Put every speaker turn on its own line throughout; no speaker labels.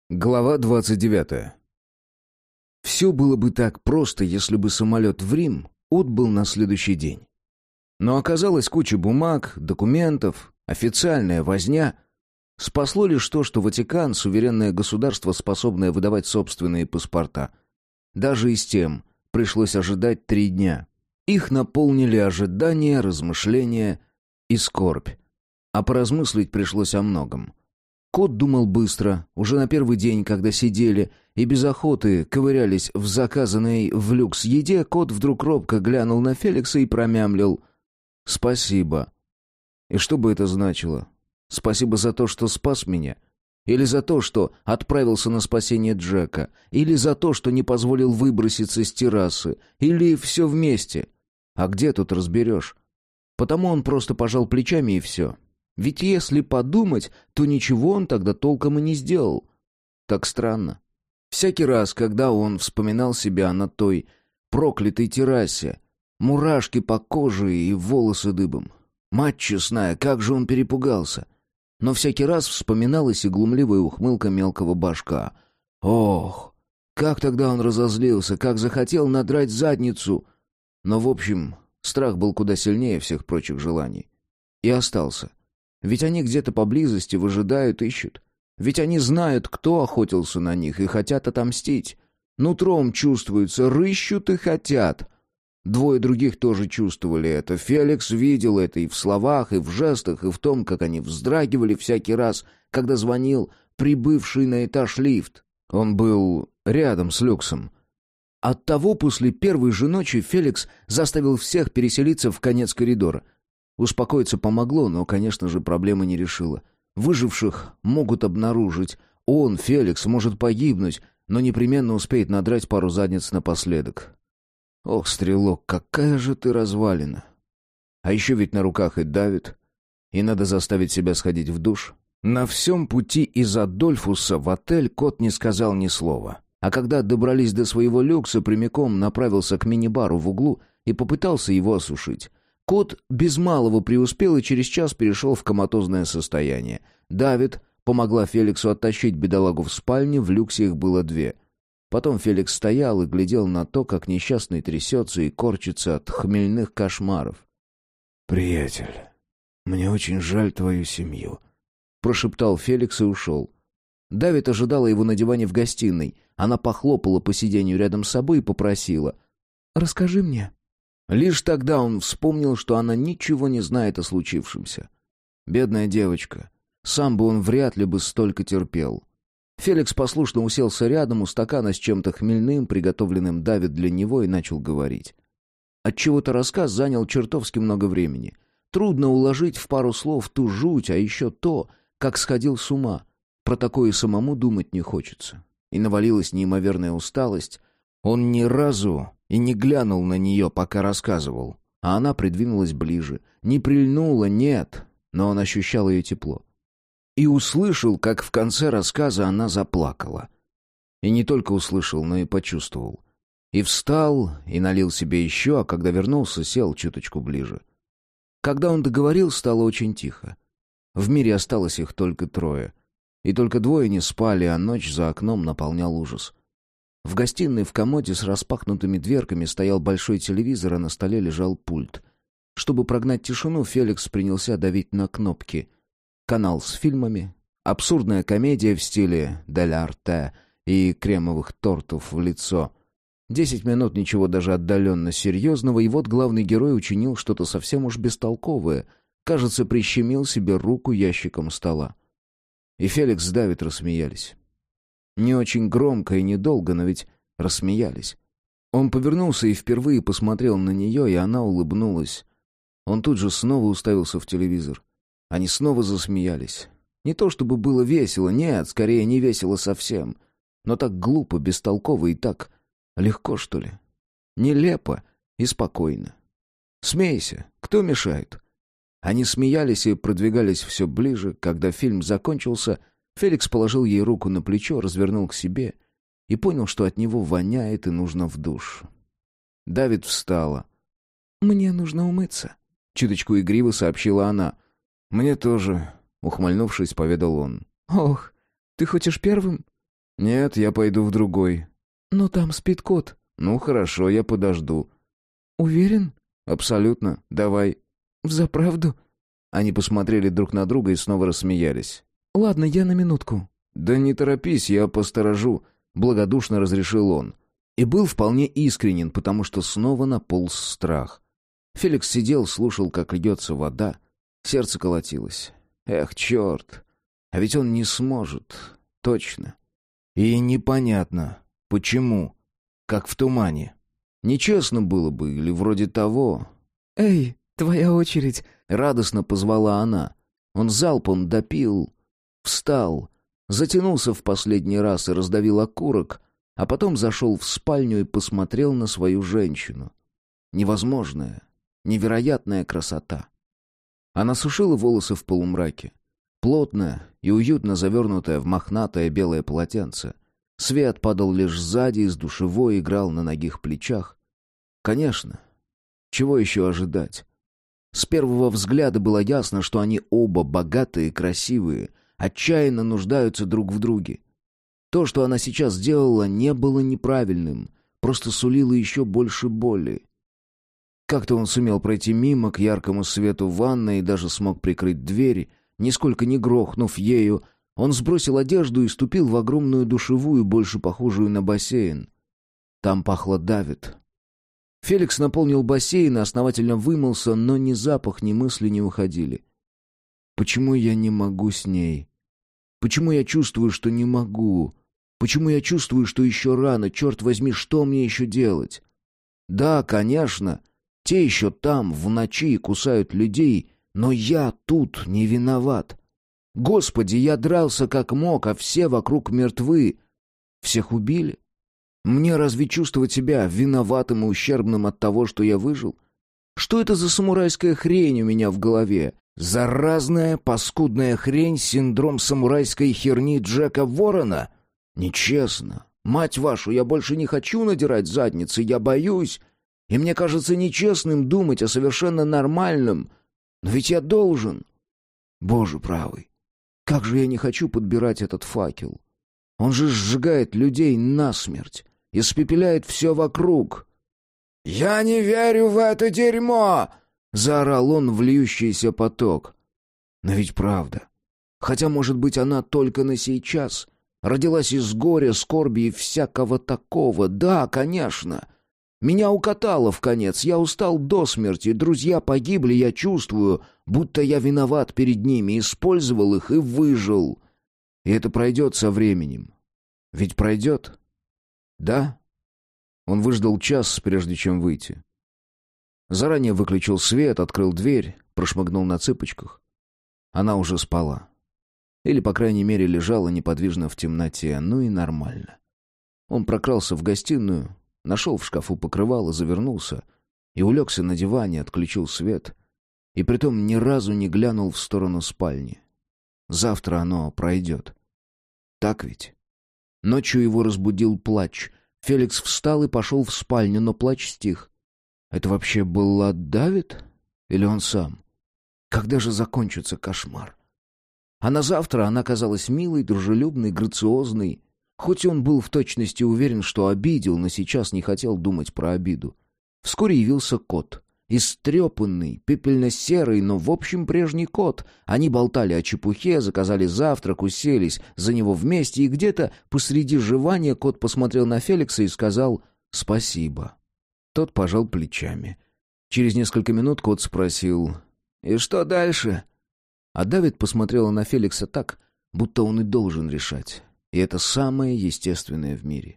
Глава 29. Все было бы так просто, если бы самолет в Рим отбыл на следующий день. Но оказалось куча бумаг, документов, официальная возня. Спасло лишь то, что Ватикан — суверенное государство, способное выдавать собственные паспорта. Даже и с тем пришлось ожидать 3 дня. Их наполнили ожидания, размышления и скорбь. А поразмыслить пришлось о многом. Кот думал быстро, уже на первый день, когда сидели и без охоты ковырялись в заказанной в люкс еде, кот вдруг робко глянул на Феликса и промямлил: «Спасибо». И что бы это значило? Спасибо за то, что спас меня? Или за то, что отправился на спасение Джека? Или за то, что не позволил выброситься с террасы? Или все вместе? А где тут разберешь? Потому он просто пожал плечами и все. Ведь если подумать, то ничего он тогда толком и не сделал. Так странно. Всякий раз, когда он вспоминал себя на той проклятой террасе, мурашки по коже и волосы дыбом. Мать честная, как же он перепугался. Но всякий раз вспоминалась и глумливая ухмылка мелкого башка. Ох, как тогда он разозлился, как захотел надрать задницу. Но, в общем, страх был куда сильнее всех прочих желаний. И остался. Ведь они где-то поблизости выжидают, ищут. Ведь они знают, кто охотился на них, и хотят отомстить. Нутром чувствуется, рыщут и хотят. 2 других тоже чувствовали это. Феликс видел это и в словах, и в жестах, и в том, как они вздрагивали всякий раз, когда звонил прибывший на этаж лифт. Он был рядом с люксом. Оттого после первой же ночи Феликс заставил всех переселиться в конец коридора. Успокоиться помогло, но, конечно же, проблемы не решило. Выживших могут обнаружить. Он, Феликс, может погибнуть, но непременно успеет надрать пару задниц напоследок. Ох, стрелок, какая же ты развалина. А еще ведь на руках и давит. И надо заставить себя сходить в душ. На всем пути из Адольфуса в отель кот не сказал ни слова. А когда добрались до своего люкса, прямиком направился к мини-бару в углу и попытался его осушить. Кот без малого преуспел и через час перешел в коматозное состояние. Давид помогла Феликсу оттащить бедолагу в спальне, в люксе их было 2. Потом Феликс стоял и глядел на то, как несчастный трясется и корчится от хмельных кошмаров. «Приятель, мне очень жаль твою семью», — прошептал Феликс и ушел. Давид ожидала его на диване в гостиной. Она похлопала по сиденью рядом с собой и попросила: «Расскажи мне». Лишь тогда он вспомнил, что она ничего не знает о случившемся. Бедная девочка. Сам бы он вряд ли бы столько терпел. Феликс послушно уселся рядом у стакана с чем-то хмельным, приготовленным Давид для него, и начал говорить. Отчего-то рассказ занял чертовски много времени. Трудно уложить в пару слов ту жуть, а еще то, как сходил с ума. Про такое самому думать не хочется. И навалилась неимоверная усталость. Он ни разу и не глянул на нее, пока рассказывал. А она придвинулась ближе. Не прильнула, нет, но он ощущал ее тепло. И услышал, как в конце рассказа она заплакала. И не только услышал, но и почувствовал. И встал, и налил себе еще, а когда вернулся, сел чуточку ближе. Когда он договорил, стало очень тихо. В мире осталось их только 3. И только 2 не спали, а ночь за окном наполнял ужас. В гостиной в комоде с распахнутыми дверками стоял большой телевизор, а на столе лежал пульт. Чтобы прогнать тишину, Феликс принялся давить на кнопки. Канал с фильмами, абсурдная комедия в стиле «Дель Арте» и кремовых тортов в лицо. 10 минут ничего даже отдаленно серьезного, и вот главный герой учинил что-то совсем уж бестолковое. Кажется, прищемил себе руку ящиком стола. И Феликс с Давид рассмеялись. Не очень громко и недолго, но ведь рассмеялись. Он повернулся и впервые посмотрел на нее, и она улыбнулась. Он тут же снова уставился в телевизор. Они снова засмеялись. Не то чтобы было весело, нет, скорее не весело совсем. Но так глупо, бестолково и так легко, что ли. Нелепо и спокойно. Смейся, кто мешает? Они смеялись и продвигались все ближе. Когда фильм закончился, Феликс положил ей руку на плечо, развернул к себе и понял, что от него воняет и нужно в душ. Давид встала. «Мне нужно умыться», — чуточку игриво сообщила она. «Мне тоже», — ухмыльнувшись, поведал он. «Ох, ты хочешь первым?» «Нет, я пойду в другой».
«Но там спит кот».
«Ну, хорошо, я подожду».
«Уверен?»
«Абсолютно. Давай».
«Взаправду?»
Они посмотрели друг на друга и снова рассмеялись.
«Ладно, я на минутку».
«Да не торопись, я посторожу», — благодушно разрешил он. И был вполне искренен, потому что снова наполз страх. Феликс сидел, слушал, как льется вода. Сердце колотилось. Эх, черт! А ведь он не сможет. Точно. И непонятно, почему. Как в тумане. Нечестно было бы, или вроде того.
«Эй, твоя очередь!»
— радостно позвала она. Он залпом допил, встал, затянулся в последний раз и раздавил окурок, а потом зашел в спальню и посмотрел на свою женщину. Невозможная, невероятная красота. Она сушила волосы в полумраке. Плотно и уютно завернутая в мохнатое белое полотенце. Свет падал лишь сзади, из душевой играл на нагих плечах. Конечно. Чего еще ожидать? С первого взгляда было ясно, что они оба богатые и красивые, отчаянно нуждаются друг в друге. То, что она сейчас делала, не было неправильным, просто сулило еще больше боли. Как-то он сумел пройти мимо к яркому свету ванной и даже смог прикрыть дверь, нисколько не грохнув ею. Он сбросил одежду и ступил в огромную душевую, больше похожую на бассейн. Там пахло давит. Феликс наполнил бассейн и основательно вымылся, но ни запах, ни мысли не уходили. Почему я не могу с ней? Почему я чувствую, что не могу? Почему я чувствую, что еще рано? Черт возьми, что мне еще делать? Да, конечно, те еще там, в ночи, кусают людей, но я тут не виноват. Господи, я дрался как мог, а все вокруг мертвы. Всех убили? Мне разве чувствовать себя виноватым и ущербным от того, что я выжил? Что это за самурайская хрень у меня в голове? Заразная, паскудная хрень, синдром самурайской херни Джека Ворона? Нечестно. Мать вашу, я больше не хочу надирать задницы, я боюсь. И мне кажется нечестным думать о совершенно нормальном. Но ведь я должен. Боже правый, как же я не хочу подбирать этот факел. Он же сжигает людей насмерть, испепеляет все вокруг. «Я не верю в это дерьмо!» — заорал он в льющийся поток. Но ведь правда. Хотя, может быть, она только на сейчас. Родилась из горя, скорби и всякого такого. Да, конечно. Меня укатало вконец, я устал до смерти, друзья погибли, я чувствую, будто я виноват перед ними, использовал их и выжил. И это пройдет со временем. Ведь пройдет? Да? Он выждал час, прежде чем выйти. Заранее выключил свет, открыл дверь, прошмыгнул на цыпочках. Она уже спала. Или, по крайней мере, лежала неподвижно в темноте. Ну и нормально. Он прокрался в гостиную, нашел в шкафу покрывало, завернулся и улегся на диване, отключил свет. И притом ни разу не глянул в сторону спальни. Завтра оно пройдет. Так ведь? Ночью его разбудил плач. Феликс встал и пошел в спальню, но плач стих. Это вообще был Давид? Или он сам? Когда же закончится кошмар? А на завтра она казалась милой, дружелюбной, грациозной. Хоть он был в точности уверен, что обидел, но сейчас не хотел думать про обиду. Вскоре явился кот. Истрепанный, пепельно-серый, но в общем прежний кот. Они болтали о чепухе, заказали завтрак, уселись за него вместе, и где-то посреди жевания кот посмотрел на Феликса и сказал «спасибо». Тот пожал плечами. Через несколько минут кот спросил «И что дальше?» А Давид посмотрела на Феликса так, будто он и должен решать. И это самое естественное в мире.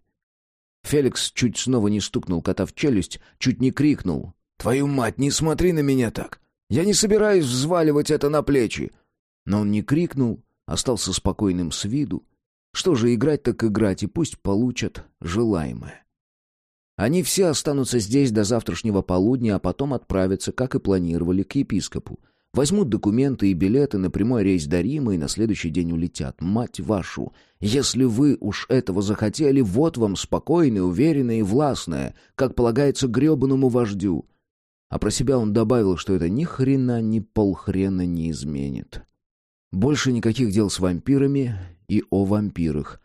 Феликс чуть снова не стукнул кота в челюсть, чуть не крикнул «Твою мать, не смотри на меня так! Я не собираюсь взваливать это на плечи!» Но он не крикнул, остался спокойным с виду. Что же, играть так играть, и пусть получат желаемое. Они все останутся здесь до завтрашнего полудня, а потом отправятся, как и планировали, к епископу. Возьмут документы и билеты на прямой рейс до Рима и на следующий день улетят. Мать вашу! Если вы уж этого захотели, вот вам спокойное, уверенное и властное, как полагается гребаному вождю. А про себя он добавил, что это ни хрена, ни полхрена не изменит. Больше никаких дел с вампирами и о вампирах.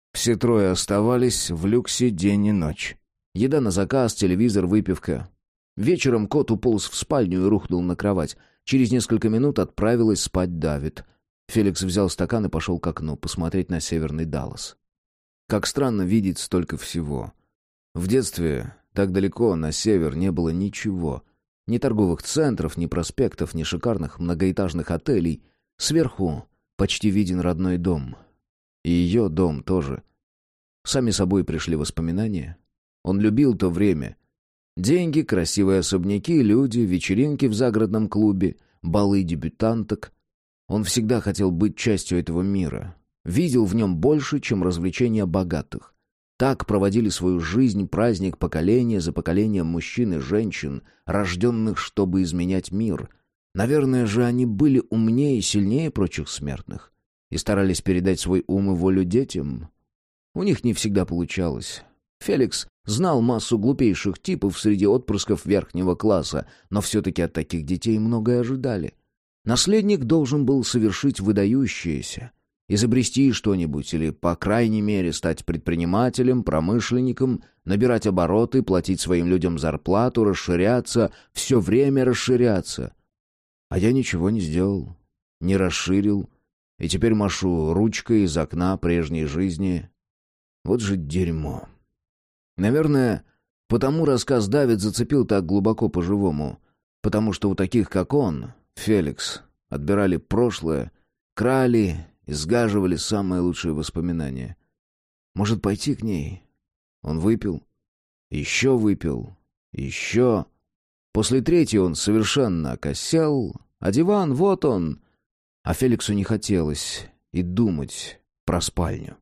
Все трое оставались в люксе день и ночь. Еда на заказ, телевизор, выпивка. Вечером кот уполз в спальню и рухнул на кровать. Через несколько минут отправилась спать Давид. Феликс взял стакан и пошел к окну, посмотреть на северный Даллас. Как странно видеть столько всего. В детстве так далеко на север не было ничего. Ни торговых центров, ни проспектов, ни шикарных многоэтажных отелей. Сверху почти виден родной дом. И ее дом тоже. Сами собой пришли воспоминания. Он любил то время. Деньги, красивые особняки, люди, вечеринки в загородном клубе, балы дебютанток. Он всегда хотел быть частью этого мира. Видел в нем больше, чем развлечения богатых. Так проводили свою жизнь, праздник поколения за поколением мужчин и женщин, рожденных, чтобы изменять мир. Наверное же, они были умнее и сильнее прочих смертных и старались передать свой ум и волю детям. У них не всегда получалось. Феликс знал массу глупейших типов среди отпрысков верхнего класса, но все-таки от таких детей многое ожидали. Наследник должен был совершить выдающееся, изобрести что-нибудь или, по крайней мере, стать предпринимателем, промышленником, набирать обороты, платить своим людям зарплату, расширяться, все время расширяться. А я ничего не сделал, не расширил, и теперь машу ручкой из окна прежней жизни. Вот же дерьмо. Наверное, потому рассказ Давид зацепил так глубоко по-живому. Потому что у таких, как он, Феликс, отбирали прошлое, крали и сгаживали самые лучшие воспоминания. Может, пойти к ней? Он выпил, еще выпил, еще. После третьей он совершенно окосел, а диван, вот он. А Феликсу не хотелось и думать про спальню.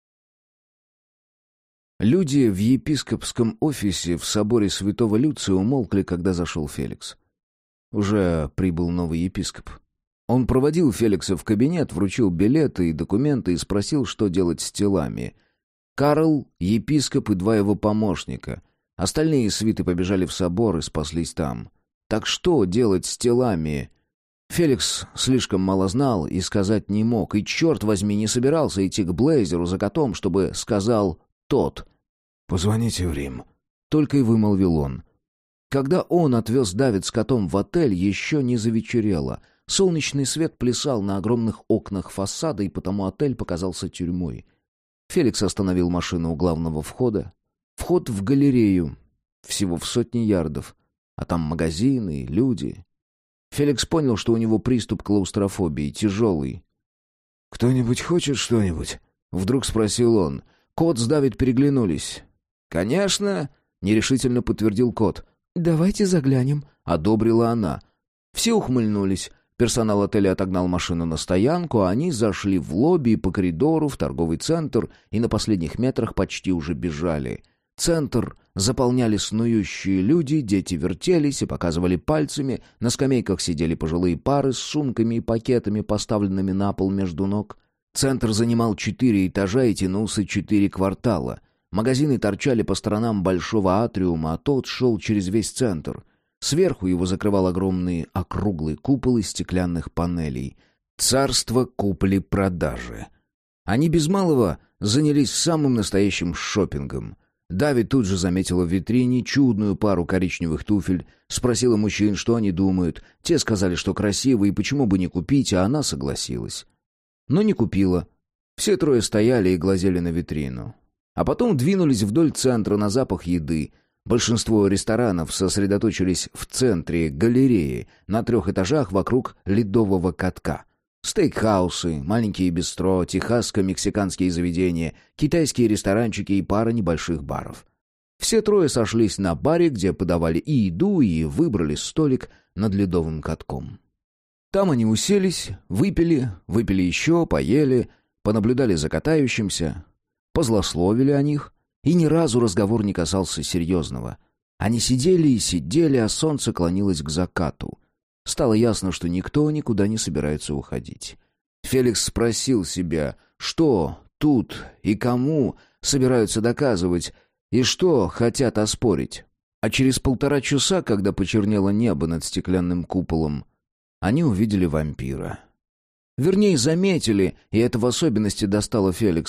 Люди в епископском офисе в соборе Святого Люция умолкли, когда зашел Феликс. Уже прибыл новый епископ. Он проводил Феликса в кабинет, вручил билеты и документы и спросил, что делать с телами. Карл, епископ и два его помощника. Остальные свиты побежали в собор и спаслись там. Так что делать с телами? Феликс слишком мало знал и сказать не мог, и, черт возьми, не собирался идти к Блейзеру за котом, чтобы сказал тот. «Позвоните в Рим», — только и вымолвил он. Когда он отвез Давид с котом в отель, еще не завечерело. Солнечный свет плясал на огромных окнах фасада, и потому отель показался тюрьмой. Феликс остановил машину у главного входа. Вход в галерею, всего в 100 ярдов, а там магазины, люди. Феликс понял, что у него приступ клаустрофобии, тяжелый. «Кто-нибудь хочет что-нибудь?» — вдруг спросил он. Кот с Давид переглянулись. «Конечно», — нерешительно подтвердил кот.
«Давайте заглянем»,
— одобрила она. Все ухмыльнулись. Персонал отеля отогнал машину на стоянку, а они зашли в лобби и по коридору в торговый центр и на последних метрах почти уже бежали. Центр заполняли снующие люди, дети вертелись и показывали пальцами, на скамейках сидели пожилые пары с сумками и пакетами, поставленными на пол между ног. Центр занимал 4 этажа и тянулся 4 квартала. Магазины торчали по сторонам большого атриума, а тот шел через весь центр. Сверху его закрывал огромный округлый купол из стеклянных панелей. Царство купли-продажи. Они без малого занялись самым настоящим шопингом. Давид тут же заметила в витрине чудную пару коричневых туфель, спросила мужчин, что они думают. Те сказали, что красиво и почему бы не купить, а она согласилась. Но не купила. Все трое стояли и глазели на витрину. А потом двинулись вдоль центра на запах еды. Большинство ресторанов сосредоточились в центре галереи, на 3 этажах вокруг ледового катка. Стейкхаусы, маленькие бистро, техасско-мексиканские заведения, китайские ресторанчики и пара небольших баров. Все трое сошлись на баре, где подавали и еду, и выбрали столик над ледовым катком. Там они уселись, выпили еще, поели, понаблюдали за катающимся, позлословили о них, и ни разу разговор не касался серьезного. Они сидели и сидели, а солнце клонилось к закату. Стало ясно, что никто никуда не собирается уходить. Феликс спросил себя, что тут и кому собираются доказывать, и что хотят оспорить. А через 1,5 часа, когда почернело небо над стеклянным куполом, они увидели вампира. Вернее, заметили, и это в особенности достало Феликса.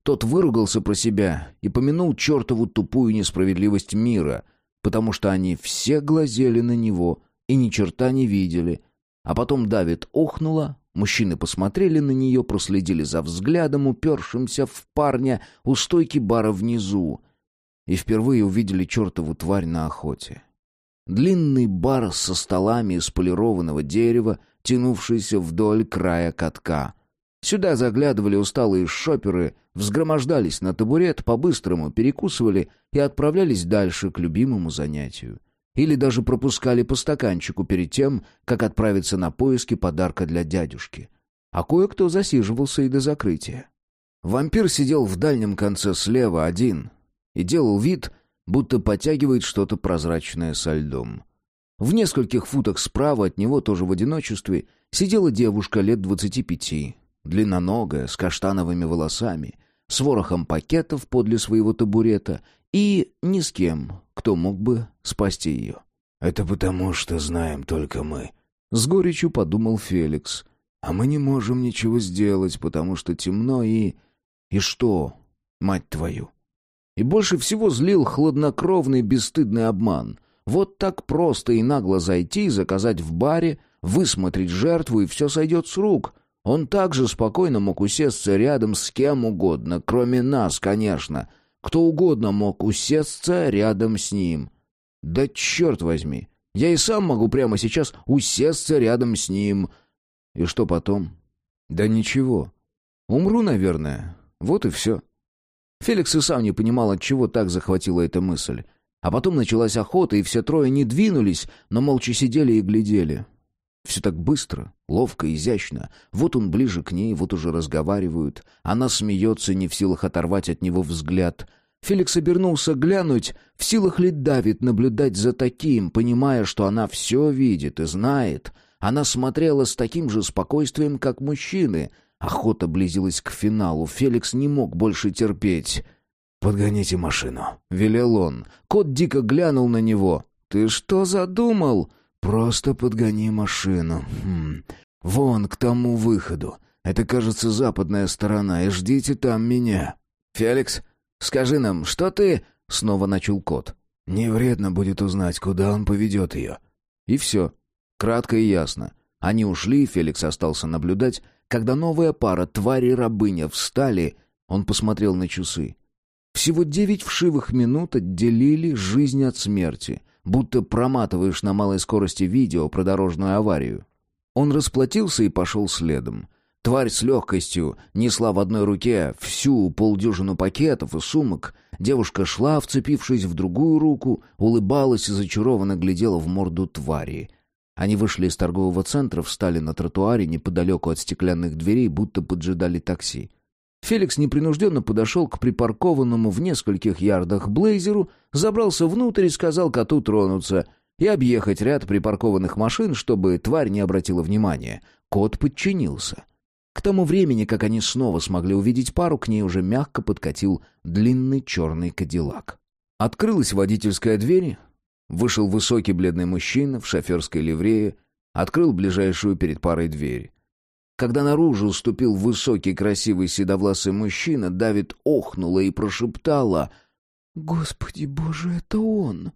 Тот выругался про себя и помянул чертову тупую несправедливость мира, потому что они все глазели на него и ни черта не видели. А потом Давид охнула, мужчины посмотрели на нее, проследили за взглядом, упершимся в парня у стойки бара внизу, и впервые увидели чертову тварь на охоте. Длинный бар со столами из полированного дерева, тянувшийся вдоль края катка. Сюда заглядывали усталые шоперы, взгромождались на табурет, по-быстрому перекусывали и отправлялись дальше к любимому занятию. Или даже пропускали по стаканчику перед тем, как отправиться на поиски подарка для дядюшки. А кое-кто засиживался и до закрытия. Вампир сидел в дальнем конце слева один и делал вид, будто потягивает что-то прозрачное со льдом. В нескольких футах справа от него, тоже в одиночестве, сидела девушка лет 25, длинноногая, с каштановыми волосами, с ворохом пакетов подле своего табурета и ни с кем, кто мог бы спасти ее.
«Это потому, что знаем только мы»,
— с горечью подумал Феликс.
«А мы не можем ничего сделать, потому что темно и...
И что, мать твою?» И больше всего злил хладнокровный бесстыдный обман. Вот так просто и нагло зайти, заказать в баре, высмотреть жертву, и все сойдет с рук. Он также спокойно мог усесться рядом с кем угодно, кроме нас, конечно. Кто угодно мог усесться рядом с ним. Да черт возьми, я и сам могу прямо сейчас усесться рядом с ним. И что потом? Да ничего. Умру, наверное. Вот и все. Феликс и сам не понимал, отчего так захватила эта мысль. А потом началась охота, и все трое не двинулись, но молча сидели и глядели. Все так быстро, ловко, изящно. Вот он ближе к ней, вот уже разговаривают. Она смеется, не в силах оторвать от него взгляд. Феликс обернулся глянуть, в силах ли Давид наблюдать за таким, понимая, что она все видит и знает. Она смотрела с таким же спокойствием, как мужчины. Охота близилась к финалу. Феликс не мог больше терпеть.
«Подгоните машину»,
— велел он. Кот дико глянул на него. «Ты что задумал?»
«Просто подгони машину. Вон к тому выходу. Это, кажется, западная сторона, и ждите там меня».
«Феликс, скажи нам, что ты...» — снова начал кот.
«Не вредно будет узнать, куда он поведет ее».
И все. Кратко и ясно. Они ушли, Феликс остался наблюдать. Когда новая пара, тварь и рабыня, встали, он посмотрел на часы. Всего 9 вшивых минут отделили жизнь от смерти, будто проматываешь на малой скорости видео про дорожную аварию. Он расплатился и пошел следом. Тварь с легкостью несла в одной руке всю полдюжину пакетов и сумок. Девушка шла, вцепившись в другую руку, улыбалась и зачарованно глядела в морду твари. Они вышли из торгового центра, встали на тротуаре неподалеку от стеклянных дверей, будто поджидали такси. Феликс непринужденно подошел к припаркованному в нескольких ярдах блейзеру, забрался внутрь и сказал коту тронуться и объехать ряд припаркованных машин, чтобы тварь не обратила внимания. Кот подчинился. К тому времени, как они снова смогли увидеть пару, к ней уже мягко подкатил длинный черный кадиллак. Открылась водительская дверь. Вышел высокий бледный мужчина в шоферской ливрее, открыл ближайшую перед парой дверь. Когда наружу ступил высокий красивый седовласый мужчина, Давид охнула и прошептала:
«Господи боже, это он!»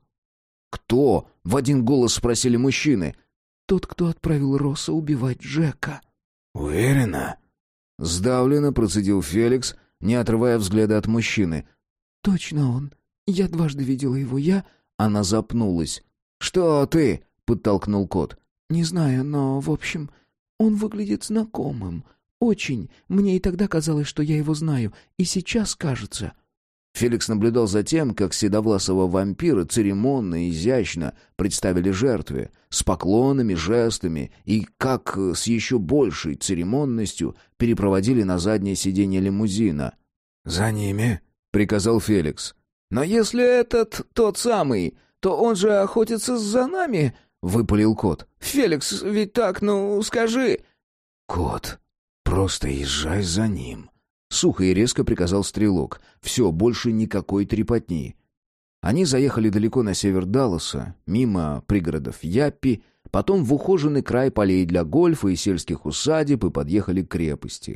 «Кто?» — в один голос спросили мужчины.
«Тот, кто отправил Росса убивать Джека».
«Уверена?»
— сдавленно процедил Феликс, не отрывая взгляда от мужчины.
«Точно он. Я дважды видела его.
Она запнулась. «Что ты?» — подтолкнул кот.
«Не знаю, но, в общем, он выглядит знакомым. Очень. Мне и тогда казалось, что я его знаю. И сейчас кажется».
Феликс наблюдал за тем, как седовласого вампира церемонно и изящно представили жертве, с поклонами, жестами, и как с еще большей церемонностью перепроводили на заднее сиденье лимузина.
«За ними»,
— приказал Феликс. «Но если этот тот самый, то он же охотится за нами», — выпалил кот. «Феликс, ведь так, ну, скажи».
«Кот, просто езжай за ним»,
— сухо и резко приказал стрелок. «Все, больше никакой трепотни». Они заехали далеко на север Далласа, мимо пригородов Яппи, потом в ухоженный край полей для гольфа и сельских усадеб и подъехали к крепости.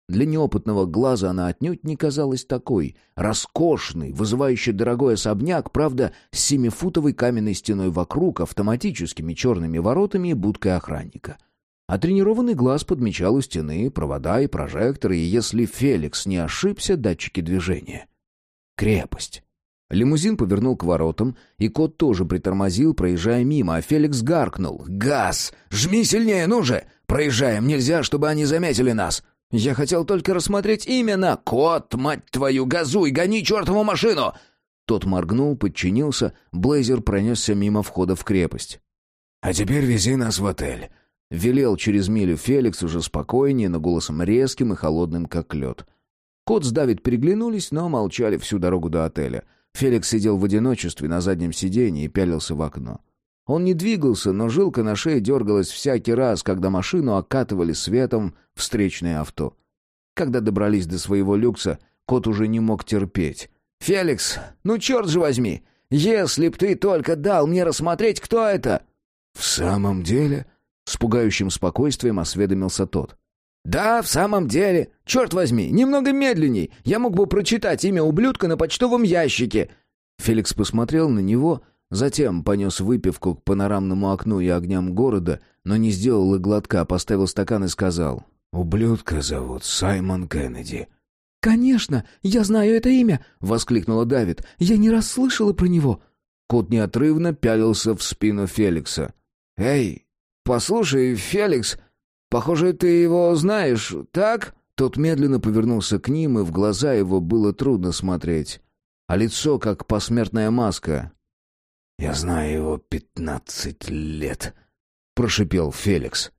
Для неопытного глаза она отнюдь не казалась такой. Роскошный, вызывающий дорогой особняк, правда, с 7-футовой каменной стеной вокруг, автоматическими черными воротами и будкой охранника. А тренированный глаз подмечал у стены провода и прожекторы, и если Феликс не ошибся, датчики движения. Крепость. Лимузин повернул к воротам, и кот тоже притормозил, проезжая мимо, а Феликс гаркнул: «Газ! Жми сильнее, ну же! Проезжаем, нельзя, чтобы они заметили нас!» «Я хотел только рассмотреть именно! Кот, мать твою, газуй, гони чертову машину!» Тот моргнул, подчинился, Блейзер пронесся мимо входа в крепость.
«А теперь вези нас в отель»,
— велел через милю Феликс уже спокойнее, но голосом резким и холодным, как лед. Кот с Давид переглянулись, но молчали всю дорогу до отеля. Феликс сидел в одиночестве на заднем сиденье и пялился в окно. Он не двигался, но жилка на шее дергалась всякий раз, когда машину окатывали светом встречное авто. Когда добрались до своего люкса, кот уже не мог терпеть. «Феликс, ну черт же возьми! Если б ты только дал мне рассмотреть, кто это!»
«В самом деле?» — с пугающим спокойствием осведомился тот.
«Да, в самом деле. Черт возьми, немного медленней. Я мог бы прочитать имя ублюдка на почтовом ящике». Феликс посмотрел на него, затем понес выпивку к панорамному окну и огням города, но не сделал и глотка, поставил стакан и сказал:
«Ублюдка зовут Саймон Кеннеди».
«Конечно, я знаю это имя!» — воскликнула Давид. «Я не раз слышала про него».
Кот неотрывно пялился в спину Феликса. «Эй, послушай, Феликс, похоже, ты его знаешь, так?» Тот медленно повернулся к ним, и в глаза его было трудно смотреть, а лицо как посмертная маска.
«Я знаю его 15 лет»,
— прошипел Феликс.